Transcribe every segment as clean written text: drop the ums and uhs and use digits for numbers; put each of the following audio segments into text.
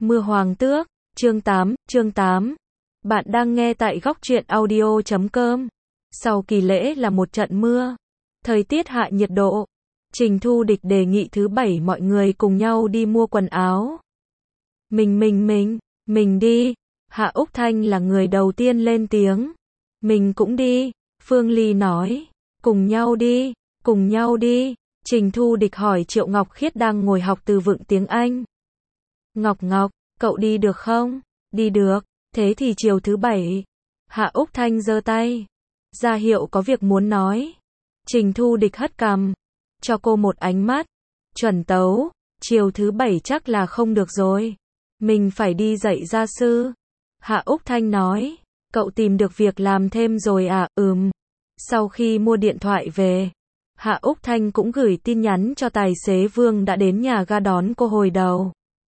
Mưa Hoàng Tước, chương 8. Bạn đang nghe tại góc truyện audio.com. Sau kỳ lễ là một trận mưa. Thời tiết hạ nhiệt độ. Trình Thu Địch đề nghị thứ bảy mọi người cùng nhau đi mua quần áo. Mình đi. Hạ Úc Thanh là người đầu tiên lên tiếng. Mình cũng đi. Phương Ly nói. Cùng nhau đi. Trình Thu Địch hỏi Triệu Ngọc Khiết đang ngồi học từ vựng tiếng Anh. Ngọc, cậu đi được không? Đi được, thế thì chiều thứ bảy. Hạ Úc Thanh giơ tay, ra hiệu có việc muốn nói. Trình Thu Địch hất cằm, cho cô một ánh mắt. Chuẩn tấu, chiều thứ bảy chắc là không được rồi. Mình phải đi dạy gia sư. Hạ Úc Thanh nói, cậu tìm được việc làm thêm rồi à? Sau khi mua điện thoại về, Hạ Úc Thanh cũng gửi tin nhắn cho tài xế Vương đã đến nhà ga đón cô hồi đầu.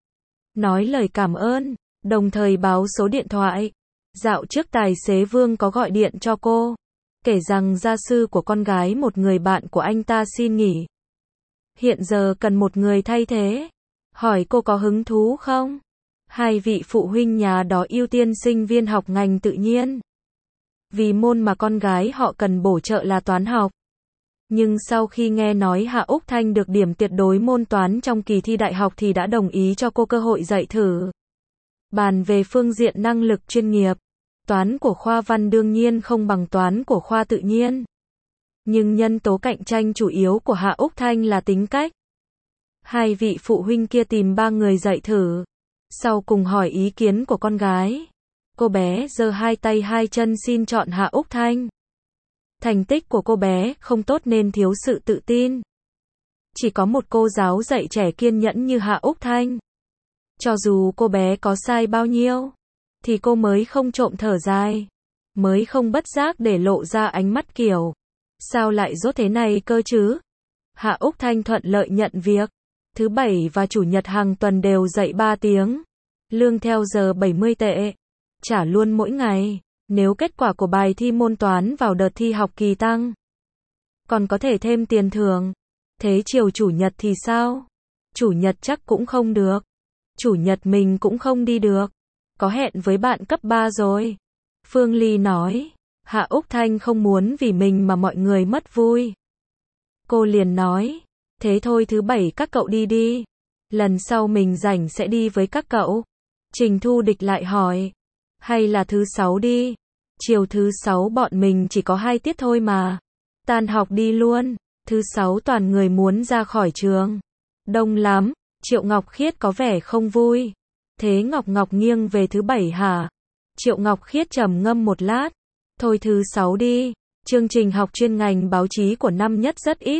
Nói lời cảm ơn, đồng thời báo số điện thoại. Dạo trước tài xế Vương có gọi điện cho cô, kể rằng gia sư của con gái một người bạn của anh ta xin nghỉ. Hiện giờ cần một người thay thế. Hỏi cô có hứng thú không? Hai vị phụ huynh nhà đó ưu tiên sinh viên học ngành tự nhiên. Vì môn mà con gái họ cần bổ trợ là toán học. Nhưng sau khi nghe nói Hạ Úc Thanh được điểm tuyệt đối môn toán trong kỳ thi đại học thì đã đồng ý cho cô cơ hội dạy thử. Bàn về phương diện năng lực chuyên nghiệp, toán của khoa văn đương nhiên không bằng toán của khoa tự nhiên. Nhưng nhân tố cạnh tranh chủ yếu của Hạ Úc Thanh là tính cách. Hai vị phụ huynh kia tìm 3 người dạy thử. Sau cùng hỏi ý kiến của con gái. Cô bé giơ hai tay hai chân xin chọn Hạ Úc Thanh. Thành tích của cô bé không tốt nên thiếu sự tự tin. Chỉ có một cô giáo dạy trẻ kiên nhẫn như Hạ Úc Thanh. Cho dù cô bé có sai bao nhiêu, thì cô mới không trộm thở dài, mới không bất giác để lộ ra ánh mắt kiểu, sao lại dốt thế này cơ chứ? Hạ Úc Thanh thuận lợi nhận việc. Thứ bảy và chủ nhật hàng tuần đều dạy 3 tiếng. Lương theo giờ 70 tệ. Trả luôn mỗi ngày. Nếu kết quả của bài thi môn toán vào đợt thi học kỳ tăng, còn có thể thêm tiền thưởng. Thế chiều chủ nhật thì sao? Chủ nhật chắc cũng không được. Chủ nhật mình cũng không đi được. Có hẹn với bạn cấp 3 rồi. Phương Ly nói. Hạ Úc Thanh không muốn vì mình mà mọi người mất vui. Cô liền nói. Thế thôi thứ bảy các cậu đi. Lần sau mình rảnh sẽ đi với các cậu. Trình Thu Địch lại hỏi. Hay là thứ sáu đi. Chiều thứ sáu bọn mình chỉ có 2 tiết thôi mà. Tan học đi luôn. Thứ sáu toàn người muốn ra khỏi trường. Đông lắm. Triệu Ngọc Khiết có vẻ không vui. Thế Ngọc nghiêng về thứ bảy hả? Triệu Ngọc Khiết trầm ngâm một lát. Thôi thứ sáu đi. Chương trình học chuyên ngành báo chí của năm nhất rất ít.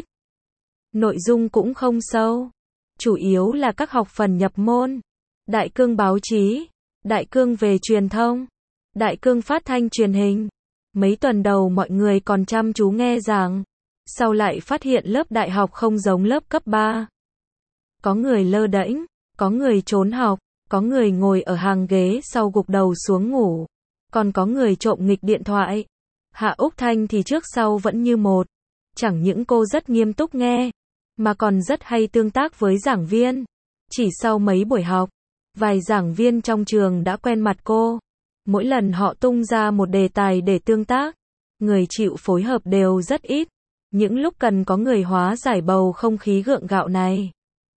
Nội dung cũng không sâu. Chủ yếu là các học phần nhập môn. Đại cương báo chí. Đại cương về truyền thông. Đại cương phát thanh truyền hình. Mấy tuần đầu mọi người còn chăm chú nghe giảng. Sau lại phát hiện lớp đại học không giống lớp cấp 3. Có người lơ đễnh, có người trốn học, có người ngồi ở hàng ghế sau gục đầu xuống ngủ, còn có người trộm nghịch điện thoại. Hạ Úc Thanh thì trước sau vẫn như một. Chẳng những cô rất nghiêm túc nghe, mà còn rất hay tương tác với giảng viên. Chỉ sau mấy buổi học, vài giảng viên trong trường đã quen mặt cô. Mỗi lần họ tung ra một đề tài để tương tác, người chịu phối hợp đều rất ít. Những lúc cần có người hóa giải bầu không khí gượng gạo này,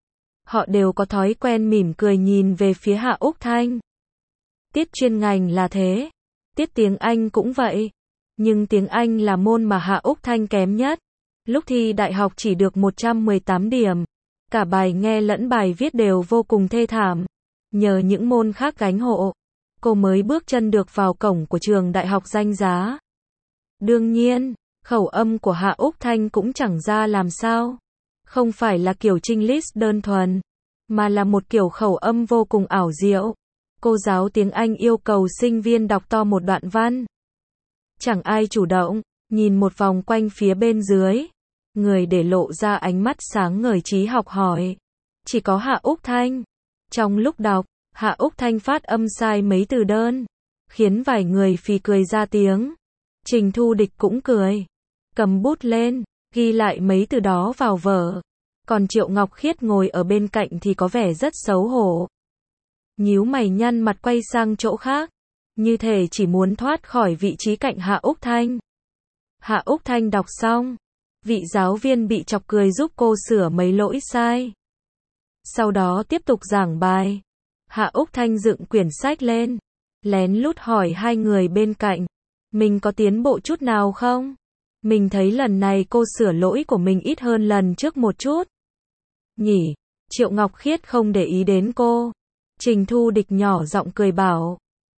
họ đều có thói quen mỉm cười nhìn về phía Hạ Úc Thanh. Tiết chuyên ngành là thế. Tiết tiếng Anh cũng vậy. Nhưng tiếng Anh là môn mà Hạ Úc Thanh kém nhất. Lúc thi đại học chỉ được 118 điểm. Cả bài nghe lẫn bài viết đều vô cùng thê thảm. Nhờ những môn khác gánh hộ, cô mới bước chân được vào cổng của trường đại học danh giá. Đương nhiên, khẩu âm của Hạ Úc Thanh cũng chẳng ra làm sao. Không phải là kiểu Chinglish đơn thuần, mà là một kiểu khẩu âm vô cùng ảo diệu. Cô giáo tiếng Anh yêu cầu sinh viên đọc to một đoạn văn. Chẳng ai chủ động, nhìn một vòng quanh phía bên dưới. Người để lộ ra ánh mắt sáng ngời trí học hỏi. Chỉ có Hạ Úc Thanh. Trong lúc đọc, Hạ Úc Thanh phát âm sai mấy từ đơn, khiến vài người phì cười ra tiếng. Trình Thu Địch cũng cười. Cầm bút lên, ghi lại mấy từ đó vào vở. Còn Triệu Ngọc Khiết ngồi ở bên cạnh thì có vẻ rất xấu hổ. nhíu mày nhăn mặt quay sang chỗ khác, như thể chỉ muốn thoát khỏi vị trí cạnh Hạ Úc Thanh. Hạ Úc Thanh đọc xong, vị giáo viên bị chọc cười giúp cô sửa mấy lỗi sai. Sau đó tiếp tục giảng bài. Hạ Úc Thanh dựng quyển sách lên, lén lút hỏi hai người bên cạnh, mình có tiến bộ chút nào không? Mình thấy lần này cô sửa lỗi của mình ít hơn lần trước một chút. Nhỉ? Triệu Ngọc Khiết không để ý đến cô. Trình Thu Địch nhỏ giọng cười bảo,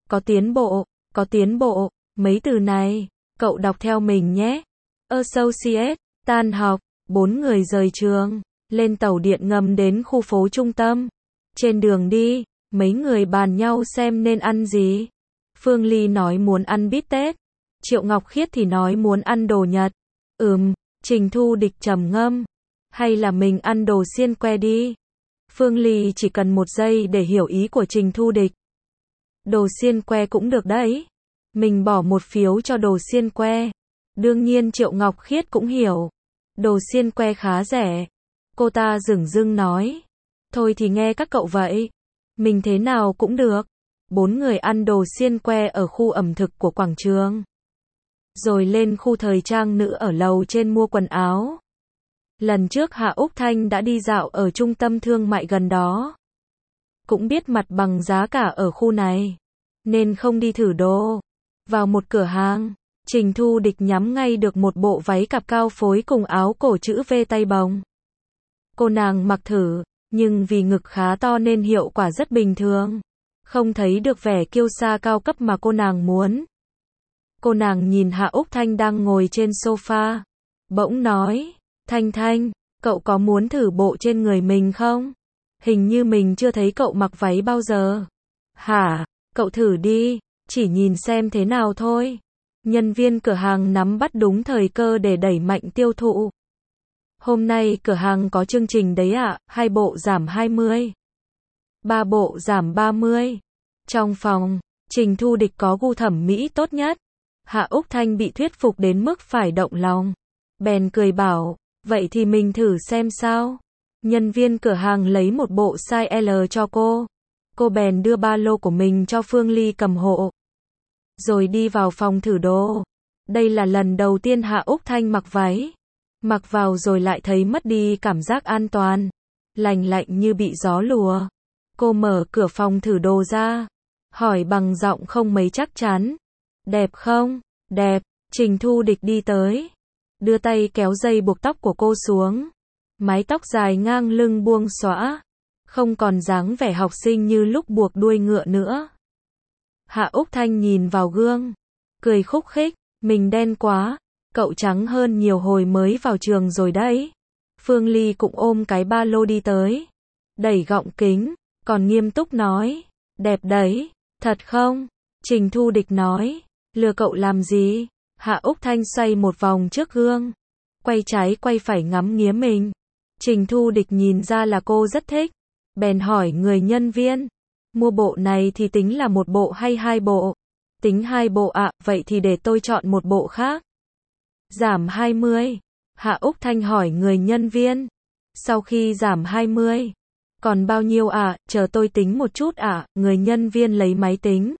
có tiến bộ, mấy từ này, cậu đọc theo mình nhé. Associate, tan học, 4 người rời trường, lên tàu điện ngầm đến khu phố trung tâm. Trên đường đi, mấy người bàn nhau xem nên ăn gì. Phương Ly nói muốn ăn bít tết, Triệu Ngọc Khiết thì nói muốn ăn đồ Nhật. Trình Thu Địch trầm ngâm, hay là mình ăn đồ xiên que đi. Phương Ly chỉ cần 1 giây để hiểu ý của Trình Thu Địch. Đồ xiên que cũng được đấy. Mình bỏ 1 phiếu cho đồ xiên que. Đương nhiên Triệu Ngọc Khiết cũng hiểu. Đồ xiên que khá rẻ. Cô ta dửng dưng nói. Thôi thì nghe các cậu vậy. Mình thế nào cũng được. 4 người ăn đồ xiên que ở khu ẩm thực của quảng trường. Rồi lên khu thời trang nữ ở lầu trên mua quần áo. Lần trước Hạ Úc Thanh đã đi dạo ở trung tâm thương mại gần đó. Cũng biết mặt bằng giá cả ở khu này, nên không đi thử đồ. Vào một cửa hàng, Trình Thu Địch nhắm ngay được một bộ váy cạp cao phối cùng áo cổ chữ V tay bồng. Cô nàng mặc thử, nhưng vì ngực khá to nên hiệu quả rất bình thường. Không thấy được vẻ kiêu sa cao cấp mà cô nàng muốn. Cô nàng nhìn Hạ Úc Thanh đang ngồi trên sofa, bỗng nói, Thanh, cậu có muốn thử bộ trên người mình không? Hình như mình chưa thấy cậu mặc váy bao giờ. Hả? Cậu thử đi, chỉ nhìn xem thế nào thôi. Nhân viên cửa hàng nắm bắt đúng thời cơ để đẩy mạnh tiêu thụ. Hôm nay cửa hàng có chương trình đấy ạ, 2 bộ giảm 20. 3 bộ giảm 30. Trong phòng, Trình Thu Địch có gu thẩm mỹ tốt nhất. Hạ Úc Thanh bị thuyết phục đến mức phải động lòng. Bèn cười bảo, vậy thì mình thử xem sao. Nhân viên cửa hàng lấy một bộ size L cho cô. Cô bèn đưa ba lô của mình cho Phương Ly cầm hộ. Rồi đi vào phòng thử đồ. Đây là lần đầu tiên Hạ Úc Thanh mặc váy. Mặc vào rồi lại thấy mất đi cảm giác an toàn. Lành lạnh như bị gió lùa. Cô mở cửa phòng thử đồ ra. Hỏi bằng giọng không mấy chắc chắn. Đẹp không? Đẹp. Trình Thu Địch đi tới. Đưa tay kéo dây buộc tóc của cô xuống. Mái tóc dài ngang lưng buông xõa. Không còn dáng vẻ học sinh như lúc buộc đuôi ngựa nữa. Hạ Úc Thanh nhìn vào gương. Cười khúc khích. Mình đen quá. Cậu trắng hơn nhiều hồi mới vào trường rồi đấy. Phương Ly cũng ôm cái ba lô đi tới. Đẩy gọng kính. Còn nghiêm túc nói. Đẹp đấy. Thật không? Trình Thu Địch nói. Lừa cậu làm gì? Hạ Úc Thanh xoay một vòng trước gương. Quay trái quay phải ngắm nghía mình. Trình Thu Địch nhìn ra là cô rất thích. Bèn hỏi người nhân viên. Mua bộ này thì tính là 1 bộ hay 2 bộ? Tính 2 bộ ạ, vậy thì để tôi chọn 1 bộ khác. Giảm 20. Hạ Úc Thanh hỏi người nhân viên. Sau khi giảm 20. Còn bao nhiêu ạ? Chờ tôi tính một chút ạ. Người nhân viên lấy máy tính.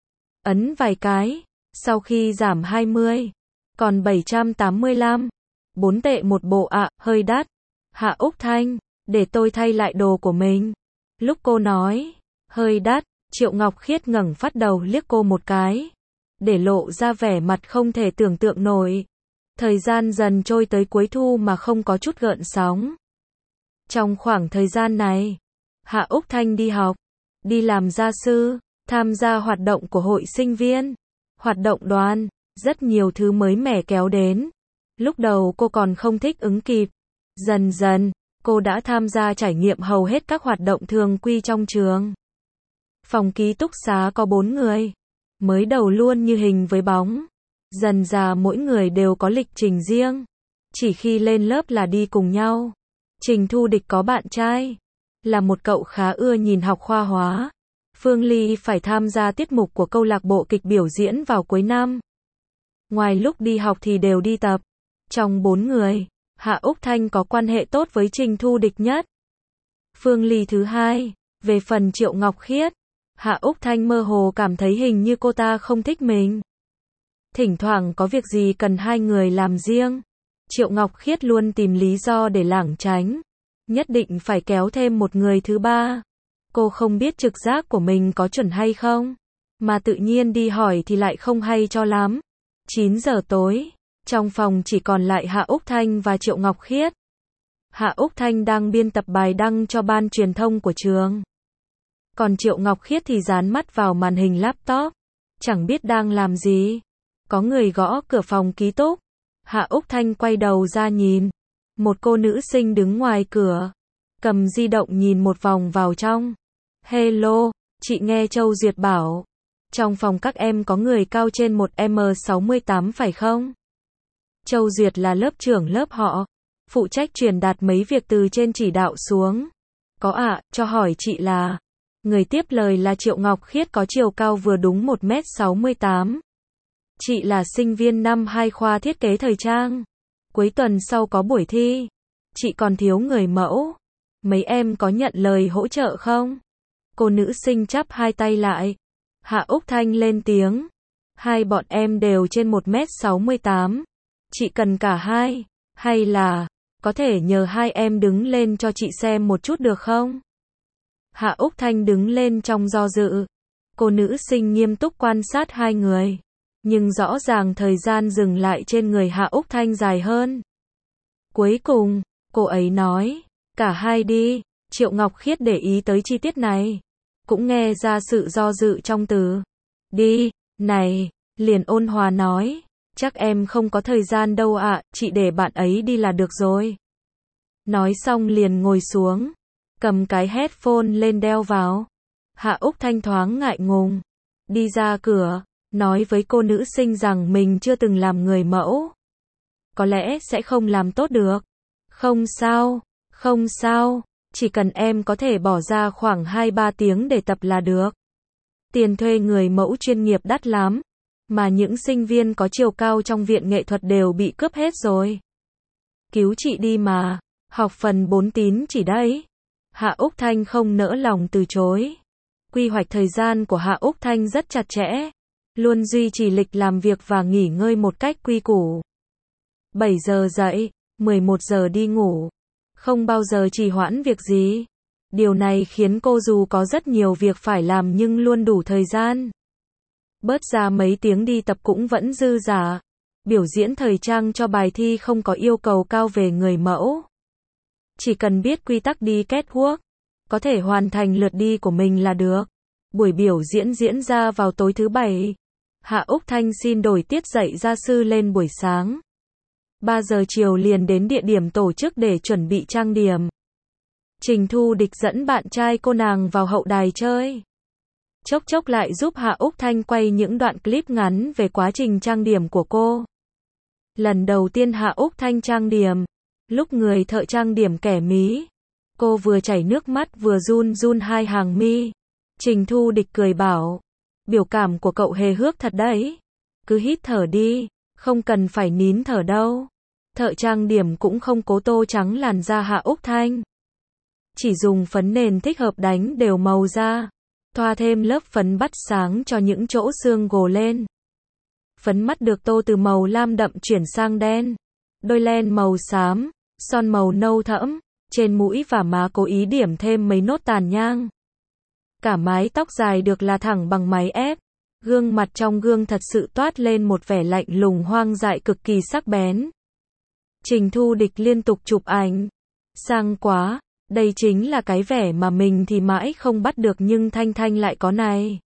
Ấn vài cái. Sau khi giảm 20. Còn 785. 4 tệ 1 bộ ạ, hơi đắt. Hạ Úc Thanh, để tôi thay lại đồ của mình. Lúc cô nói, hơi đắt, Triệu Ngọc Khiết ngẩng phát đầu liếc cô một cái. Để lộ ra vẻ mặt không thể tưởng tượng nổi. Thời gian dần trôi tới cuối thu mà không có chút gợn sóng. Trong khoảng thời gian này, Hạ Úc Thanh đi học, đi làm gia sư, tham gia hoạt động của hội sinh viên, hoạt động đoàn, rất nhiều thứ mới mẻ kéo đến. Lúc đầu cô còn không thích ứng kịp. Dần dần, cô đã tham gia trải nghiệm hầu hết các hoạt động thường quy trong trường. Phòng ký túc xá có 4 người. Mới đầu luôn như hình với bóng. Dần dà mỗi người đều có lịch trình riêng. Chỉ khi lên lớp là đi cùng nhau. Trình Thu Địch có bạn trai. Là một cậu khá ưa nhìn học khoa hóa. Phương Ly phải tham gia tiết mục của câu lạc bộ kịch biểu diễn vào cuối năm. Ngoài lúc đi học thì đều đi tập. Trong 4 người, Hạ Úc Thanh có quan hệ tốt với Trình Thu Địch nhất. Phương Ly thứ hai. Về phần Triệu Ngọc Khiết, Hạ Úc Thanh mơ hồ cảm thấy hình như cô ta không thích mình. Thỉnh thoảng có việc gì cần hai người làm riêng, Triệu Ngọc Khiết luôn tìm lý do để lảng tránh, nhất định phải kéo thêm một người thứ ba. Cô không biết trực giác của mình có chuẩn hay không, mà tự nhiên đi hỏi thì lại không hay cho lắm. 9 giờ tối, trong phòng chỉ còn lại Hạ Úc Thanh và Triệu Ngọc Khiết. Hạ Úc Thanh đang biên tập bài đăng cho ban truyền thông của trường. Còn Triệu Ngọc Khiết thì dán mắt vào màn hình laptop, chẳng biết đang làm gì. Có người gõ cửa phòng ký túc. Hạ Úc Thanh quay đầu ra nhìn. Một cô nữ sinh đứng ngoài cửa, cầm di động nhìn một vòng vào trong. Hello, chị nghe Châu Duyệt bảo, trong phòng các em có người cao trên 1m68 phải không? Châu Duyệt là lớp trưởng lớp họ, phụ trách truyền đạt mấy việc từ trên chỉ đạo xuống. Có ạ, cho hỏi chị là. Người tiếp lời là Triệu Ngọc Khiết có chiều cao vừa đúng 1m68. Chị là sinh viên năm 2 khoa thiết kế thời trang. Cuối tuần sau có buổi thi. Chị còn thiếu người mẫu. Mấy em có nhận lời hỗ trợ không? Cô nữ sinh chắp hai tay lại. Hạ Úc Thanh lên tiếng. Hai bọn em đều trên 1m68. Chị cần cả hai. Hay là, có thể nhờ hai em đứng lên cho chị xem một chút được không? Hạ Úc Thanh đứng lên trong do dự. Cô nữ sinh nghiêm túc quan sát hai người. Nhưng rõ ràng thời gian dừng lại trên người Hạ Úc Thanh dài hơn. Cuối cùng, cô ấy nói, cả hai đi. Triệu Ngọc Khiết để ý tới chi tiết này, cũng nghe ra sự do dự trong từ đi, này, liền ôn hòa nói, chắc em không có thời gian đâu ạ, chị để bạn ấy đi là được rồi. Nói xong liền ngồi xuống, cầm cái headphone lên đeo vào. Hạ Úc Thanh thoáng ngại ngùng, đi ra cửa, nói với cô nữ sinh rằng mình chưa từng làm người mẫu. Có lẽ sẽ không làm tốt được. Không sao, không sao, chỉ cần em có thể bỏ ra khoảng 2-3 tiếng để tập là được. Tiền thuê người mẫu chuyên nghiệp đắt lắm, mà những sinh viên có chiều cao trong viện nghệ thuật đều bị cướp hết rồi. Cứu chị đi mà, học phần 4 tín chỉ đấy. Hạ Úc Thanh không nỡ lòng từ chối. Quy hoạch thời gian của Hạ Úc Thanh rất chặt chẽ, luôn duy trì lịch làm việc và nghỉ ngơi một cách quy củ. 7 giờ dậy, 11 giờ đi ngủ, không bao giờ trì hoãn việc gì. Điều này khiến cô dù có rất nhiều việc phải làm nhưng luôn đủ thời gian. Bớt ra mấy tiếng đi tập cũng vẫn dư dả. Biểu diễn thời trang cho bài thi không có yêu cầu cao về người mẫu. Chỉ cần biết quy tắc đi catwalk, có thể hoàn thành lượt đi của mình là được. Buổi biểu diễn diễn ra vào tối thứ Bảy. Hạ Úc Thanh xin đổi tiết dạy gia sư lên buổi sáng. 3 giờ chiều liền đến địa điểm tổ chức để chuẩn bị trang điểm. Trình Thu Địch dẫn bạn trai cô nàng vào hậu đài chơi. Chốc chốc lại giúp Hạ Úc Thanh quay những đoạn clip ngắn về quá trình trang điểm của cô. Lần đầu tiên Hạ Úc Thanh trang điểm, lúc người thợ trang điểm kẻ mí, cô vừa chảy nước mắt vừa run run hai hàng mi. Trình Thu Địch cười bảo, biểu cảm của cậu hề hước thật đấy. Cứ hít thở đi, không cần phải nín thở đâu. Thợ trang điểm cũng không cố tô trắng làn da Hạ Úc Thanh. Chỉ dùng phấn nền thích hợp đánh đều màu da. Thoa thêm lớp phấn bắt sáng cho những chỗ xương gồ lên. Phấn mắt được tô từ màu lam đậm chuyển sang đen. Đôi len màu xám, son màu nâu thẫm. Trên mũi và má cố ý điểm thêm mấy nốt tàn nhang. Cả mái tóc dài được là thẳng bằng máy ép. Gương mặt trong gương thật sự toát lên một vẻ lạnh lùng hoang dại cực kỳ sắc bén. Trình Thu Địch liên tục chụp ảnh. Sang quá, đây chính là cái vẻ mà mình thì mãi không bắt được nhưng Thanh Thanh lại có này.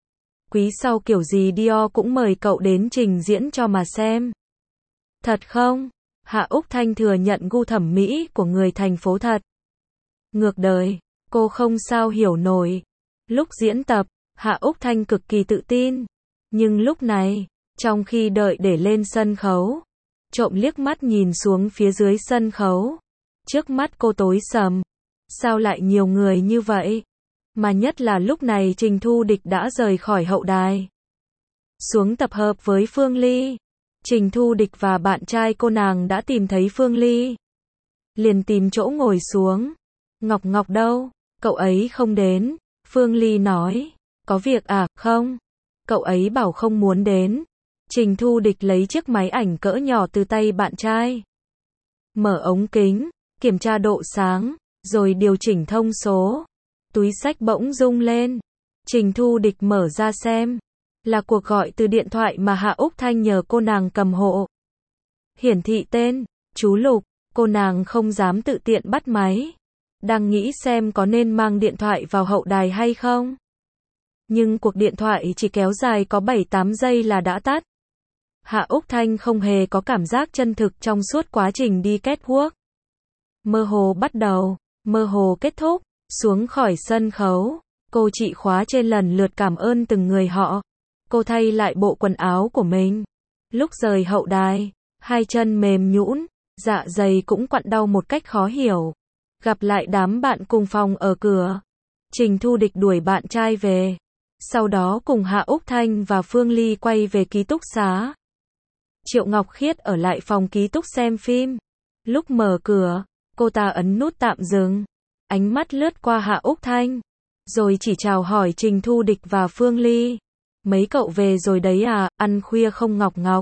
Quý sau kiểu gì Dior cũng mời cậu đến trình diễn cho mà xem. Thật không? Hạ Úc Thanh thừa nhận gu thẩm mỹ của người thành phố thật. Ngược đời, cô không sao hiểu nổi. Lúc diễn tập, Hạ Úc Thanh cực kỳ tự tin. Nhưng lúc này, trong khi đợi để lên sân khấu, trộm liếc mắt nhìn xuống phía dưới sân khấu. Trước mắt cô tối sầm. Sao lại nhiều người như vậy? Mà nhất là lúc này Trình Thu Địch đã rời khỏi hậu đài. Xuống tập hợp với Phương Ly. Trình Thu Địch và bạn trai cô nàng đã tìm thấy Phương Ly. Liền tìm chỗ ngồi xuống. Ngọc Ngọc đâu? Cậu ấy không đến. Phương Ly nói. Có việc à, không? Cậu ấy bảo không muốn đến. Trình Thu Địch lấy chiếc máy ảnh cỡ nhỏ từ tay bạn trai. Mở ống kính, kiểm tra độ sáng, rồi điều chỉnh thông số. Túi xách bỗng rung lên. Trình Thu Địch mở ra xem. Là cuộc gọi từ điện thoại mà Hạ Úc Thanh nhờ cô nàng cầm hộ. Hiển thị tên, chú Lục, cô nàng không dám tự tiện bắt máy. Đang nghĩ xem có nên mang điện thoại vào hậu đài hay không. Nhưng cuộc điện thoại chỉ kéo dài có 7-8 giây là đã tắt. Hạ Úc Thanh không hề có cảm giác chân thực trong suốt quá trình đi catwalk. Mơ hồ bắt đầu, mơ hồ kết thúc, xuống khỏi sân khấu. Cô chị khóa trên lần lượt cảm ơn từng người họ. Cô thay lại bộ quần áo của mình. Lúc rời hậu đài, hai chân mềm nhũn, dạ dày cũng quặn đau một cách khó hiểu. Gặp lại đám bạn cùng phòng ở cửa. Trình Thu Địch đuổi bạn trai về. Sau đó cùng Hạ Úc Thanh và Phương Ly quay về ký túc xá. Triệu Ngọc Khiết ở lại phòng ký túc xem phim. Lúc mở cửa, cô ta ấn nút tạm dừng. Ánh mắt lướt qua Hạ Úc Thanh. Rồi chỉ chào hỏi Trình Thu Địch và Phương Ly. Mấy cậu về rồi đấy à, ăn khuya không Ngọc Ngọc?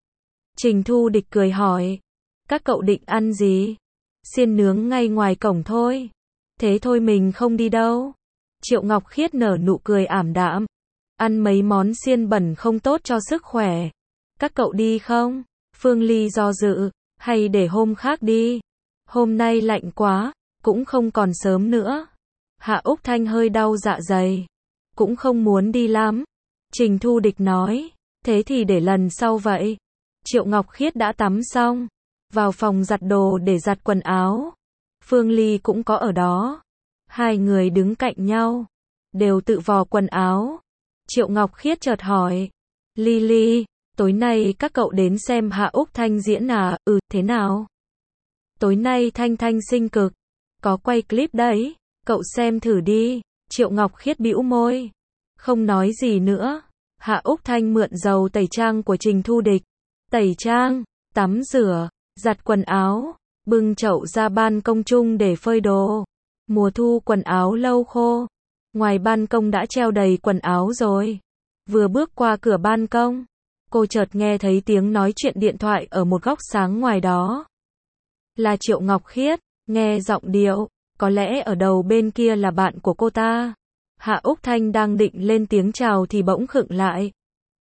Trình Thu Địch cười hỏi. Các cậu định ăn gì? Xiên nướng ngay ngoài cổng thôi. Thế thôi mình không đi đâu. Triệu Ngọc Khiết nở nụ cười ảm đạm. Ăn mấy món xiên bẩn không tốt cho sức khỏe. Các cậu đi không? Phương Ly do dự. Hay để hôm khác đi? Hôm nay lạnh quá, cũng không còn sớm nữa. Hạ Úc Thanh hơi đau dạ dày. Cũng không muốn đi lắm. Trình Thu Địch nói. Thế thì để lần sau vậy. Triệu Ngọc Khiết đã tắm xong. Vào phòng giặt đồ để giặt quần áo. Phương Ly cũng có ở đó. Hai người đứng cạnh nhau. Đều tự vò quần áo. Triệu Ngọc Khiết chợt hỏi. Ly, tối nay các cậu đến xem Hạ Úc Thanh diễn à? Ừ, thế nào? Tối nay Thanh Thanh xinh cực. Có quay clip đấy. Cậu xem thử đi. Triệu Ngọc Khiết bĩu môi. Không nói gì nữa. Hạ Úc Thanh mượn dầu tẩy trang của Trình Thu Địch. Tẩy trang, tắm rửa, giặt quần áo, bưng chậu ra ban công chung để phơi đồ. Mùa thu quần áo lâu khô. Ngoài ban công đã treo đầy quần áo rồi. Vừa bước qua cửa ban công, cô chợt nghe thấy tiếng nói chuyện điện thoại ở một góc sáng ngoài đó. Là Triệu Ngọc Khiết, nghe giọng điệu, có lẽ ở đầu bên kia là bạn của cô ta. Hạ Úc Thanh đang định lên tiếng chào thì bỗng khựng lại.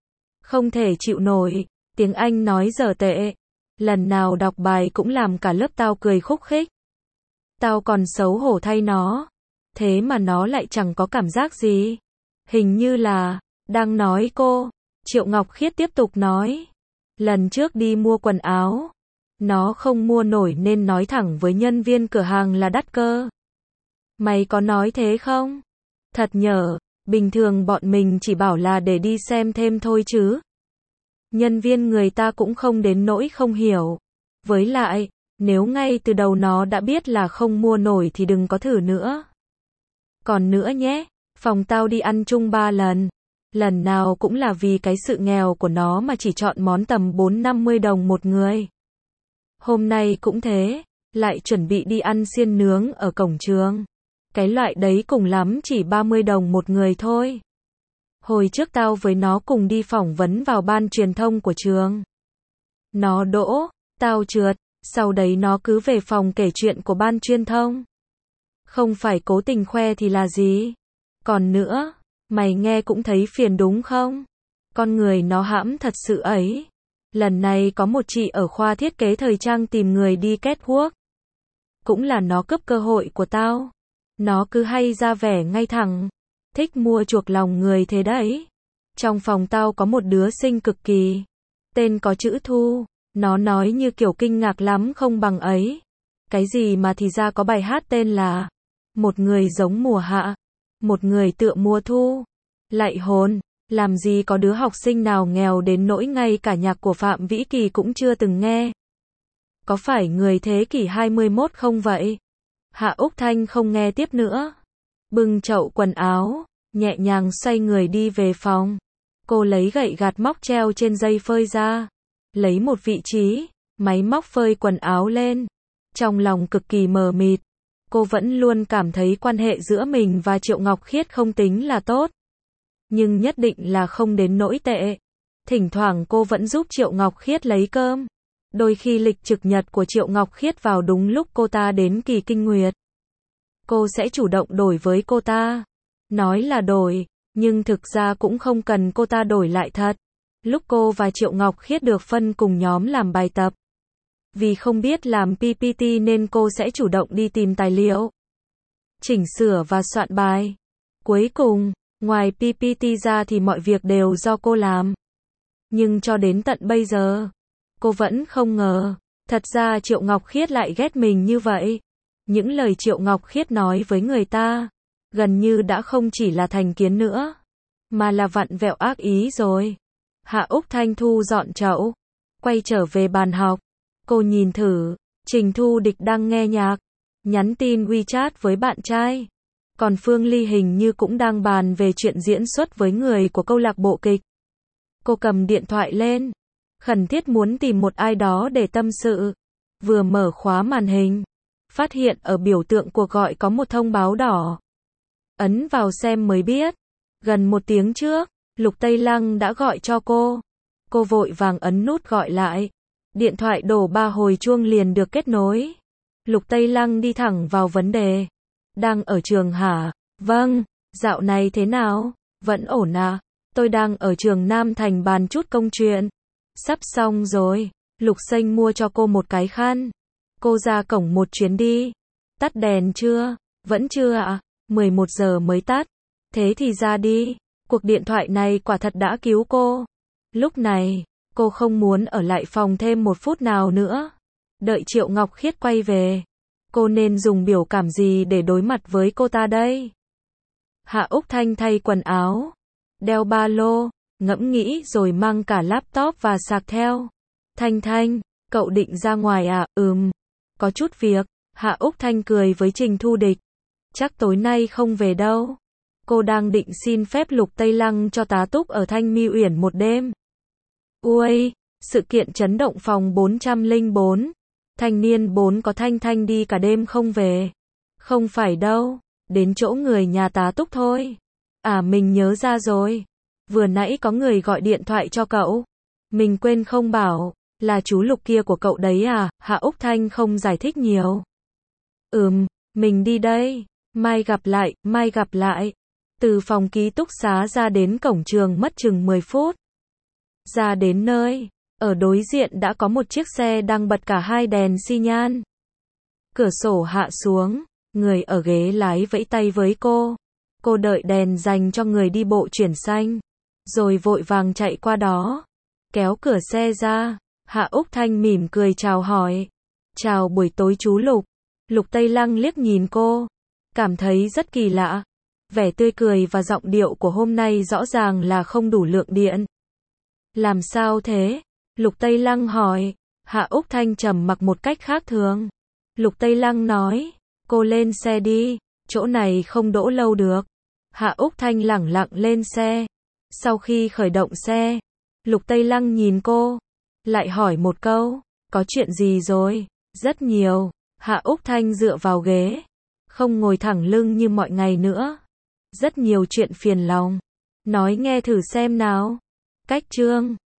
Không thể chịu nổi, tiếng Anh nói dở tệ. Lần nào đọc bài cũng làm cả lớp tao cười khúc khích. Tao còn xấu hổ thay nó. Thế mà nó lại chẳng có cảm giác gì. Hình như là, đang nói cô. Triệu Ngọc Khiết tiếp tục nói. Lần trước đi mua quần áo. Nó không mua nổi nên nói thẳng với nhân viên cửa hàng là đắt cơ. Mày có nói thế không? Thật nhở, bình thường bọn mình chỉ bảo là để đi xem thêm thôi chứ. Nhân viên người ta cũng không đến nỗi không hiểu. Với lại, nếu ngay từ đầu nó đã biết là không mua nổi thì đừng có thử nữa. Còn nữa nhé, phòng tao đi ăn chung 3 lần. Lần nào cũng là vì cái sự nghèo của nó mà chỉ chọn món tầm 4-50 đồng một người. Hôm nay cũng thế, lại chuẩn bị đi ăn xiên nướng ở cổng trường. Cái loại đấy cùng lắm chỉ 30 đồng một người thôi. Hồi trước tao với nó cùng đi phỏng vấn vào ban truyền thông của trường. Nó đỗ, tao trượt, sau đấy nó cứ về phòng kể chuyện của ban truyền thông. Không phải cố tình khoe thì là gì? Còn nữa, mày nghe cũng thấy phiền đúng không? Con người nó hãm thật sự ấy. Lần này có một chị ở khoa thiết kế thời trang tìm người đi catwalk. Cũng là nó cướp cơ hội của tao. Nó cứ hay ra vẻ ngay thẳng. Thích mua chuộc lòng người thế đấy. Trong phòng tao có một đứa xinh cực kỳ. Tên có chữ Thu. Nó nói như kiểu kinh ngạc lắm không bằng ấy. Cái gì mà thì ra có bài hát tên là Một người giống mùa hạ. Một người tựa mùa thu. Lạy hồn, làm gì có đứa học sinh nào nghèo đến nỗi ngay cả nhạc của Phạm Vĩ Kỳ cũng chưa từng nghe. Có phải người thế kỷ 21 không vậy? Hạ Úc Thanh không nghe tiếp nữa. Bưng chậu quần áo, nhẹ nhàng xoay người đi về phòng. Cô lấy gậy gạt móc treo trên dây phơi ra. Lấy một vị trí, máy móc phơi quần áo lên. Trong lòng cực kỳ mờ mịt. Cô vẫn luôn cảm thấy quan hệ giữa mình và Triệu Ngọc Khiết không tính là tốt. nhưng nhất định là không đến nỗi tệ. Thỉnh thoảng cô vẫn giúp Triệu Ngọc Khiết lấy cơm. Đôi khi lịch trực nhật của Triệu Ngọc Khiết vào đúng lúc cô ta đến kỳ kinh nguyệt. Cô sẽ chủ động đổi với cô ta. Nói là đổi, nhưng thực ra cũng không cần cô ta đổi lại thật. Lúc cô và Triệu Ngọc Khiết được phân cùng nhóm làm bài tập. Vì không biết làm PPT nên cô sẽ chủ động đi tìm tài liệu, chỉnh sửa và soạn bài. Cuối cùng, ngoài PPT ra thì mọi việc đều do cô làm. Nhưng cho đến tận bây giờ, cô vẫn không ngờ, thật ra Triệu Ngọc Khiết lại ghét mình như vậy. Những lời Triệu Ngọc Khiết nói với người ta, gần như đã không chỉ là thành kiến nữa, mà là vặn vẹo ác ý rồi. Hạ Úc Thanh thu dọn chậu, quay trở về bàn học. Cô nhìn thử, Trình Thu Địch đang nghe nhạc, nhắn tin WeChat với bạn trai. Còn Phương Ly hình như cũng đang bàn về chuyện diễn xuất với người của câu lạc bộ kịch. Cô cầm điện thoại lên, khẩn thiết muốn tìm một ai đó để tâm sự. Vừa mở khóa màn hình, phát hiện ở biểu tượng cuộc gọi có một thông báo đỏ. Ấn vào xem mới biết, gần 1 tiếng trước, Lục Tây Lăng đã gọi cho cô. Cô vội vàng ấn nút gọi lại. Điện thoại đổ 3 hồi chuông liền được kết nối. Lục Tây Lăng đi thẳng vào vấn đề. Đang ở trường hả? Vâng, dạo này thế nào? Vẫn ổn à? Tôi đang ở trường Nam Thành bàn chút công chuyện. Sắp xong rồi. Lục Xanh mua cho cô một cái khăn. Cô ra cổng một chuyến đi. Tắt đèn chưa? Vẫn chưa ạ. 11 giờ mới tắt. Thế thì ra đi. Cuộc điện thoại này quả thật đã cứu cô. Lúc này, cô không muốn ở lại phòng thêm 1 phút nào nữa. Đợi Triệu Ngọc Khiết quay về, cô nên dùng biểu cảm gì để đối mặt với cô ta đây? Hạ Úc Thanh thay quần áo, đeo ba lô, ngẫm nghĩ rồi mang cả laptop và sạc theo. Thanh Thanh, cậu định ra ngoài à? Có chút việc. Hạ Úc Thanh cười với Trình Thu Địch. Chắc tối nay không về đâu. Cô đang định xin phép Lục Tây Lăng cho tá túc ở Thanh Mi Uyển một đêm. Ui, sự kiện chấn động phòng 404. Thanh niên 4 có Thanh Thanh đi cả đêm không về. Không phải đâu, đến chỗ người nhà tá túc thôi. À mình nhớ ra rồi. Vừa nãy có người gọi điện thoại cho cậu. Mình quên không bảo, là chú Lục kia của cậu đấy à? Hạ Úc Thanh không giải thích nhiều. Mình đi đây. Mai gặp lại. Từ phòng ký túc xá ra đến cổng trường mất chừng 10 phút. Ra đến nơi, ở đối diện đã có một chiếc xe đang bật cả 2 đèn xi nhan. Cửa sổ hạ xuống, người ở ghế lái vẫy tay với cô. Cô đợi đèn dành cho người đi bộ chuyển xanh, rồi vội vàng chạy qua đó, kéo cửa xe ra. Hạ Úc Thanh mỉm cười chào hỏi. Chào buổi tối chú Lục. Lục Tây Lăng liếc nhìn cô, cảm thấy rất kỳ lạ. Vẻ tươi cười và giọng điệu của hôm nay rõ ràng là không đủ lượng điện. Làm sao thế? Lục Tây Lăng hỏi. Hạ Úc Thanh trầm mặc một cách khác thường. Lục Tây Lăng nói, cô lên xe đi, chỗ này không đỗ lâu được. Hạ Úc Thanh lẳng lặng lên xe. Sau khi khởi động xe, Lục Tây Lăng nhìn cô, lại hỏi một câu, có chuyện gì rồi? Rất nhiều. Hạ Úc Thanh dựa vào ghế, không ngồi thẳng lưng như mọi ngày nữa. Rất nhiều chuyện phiền lòng. Nói nghe thử xem nào. Cách chương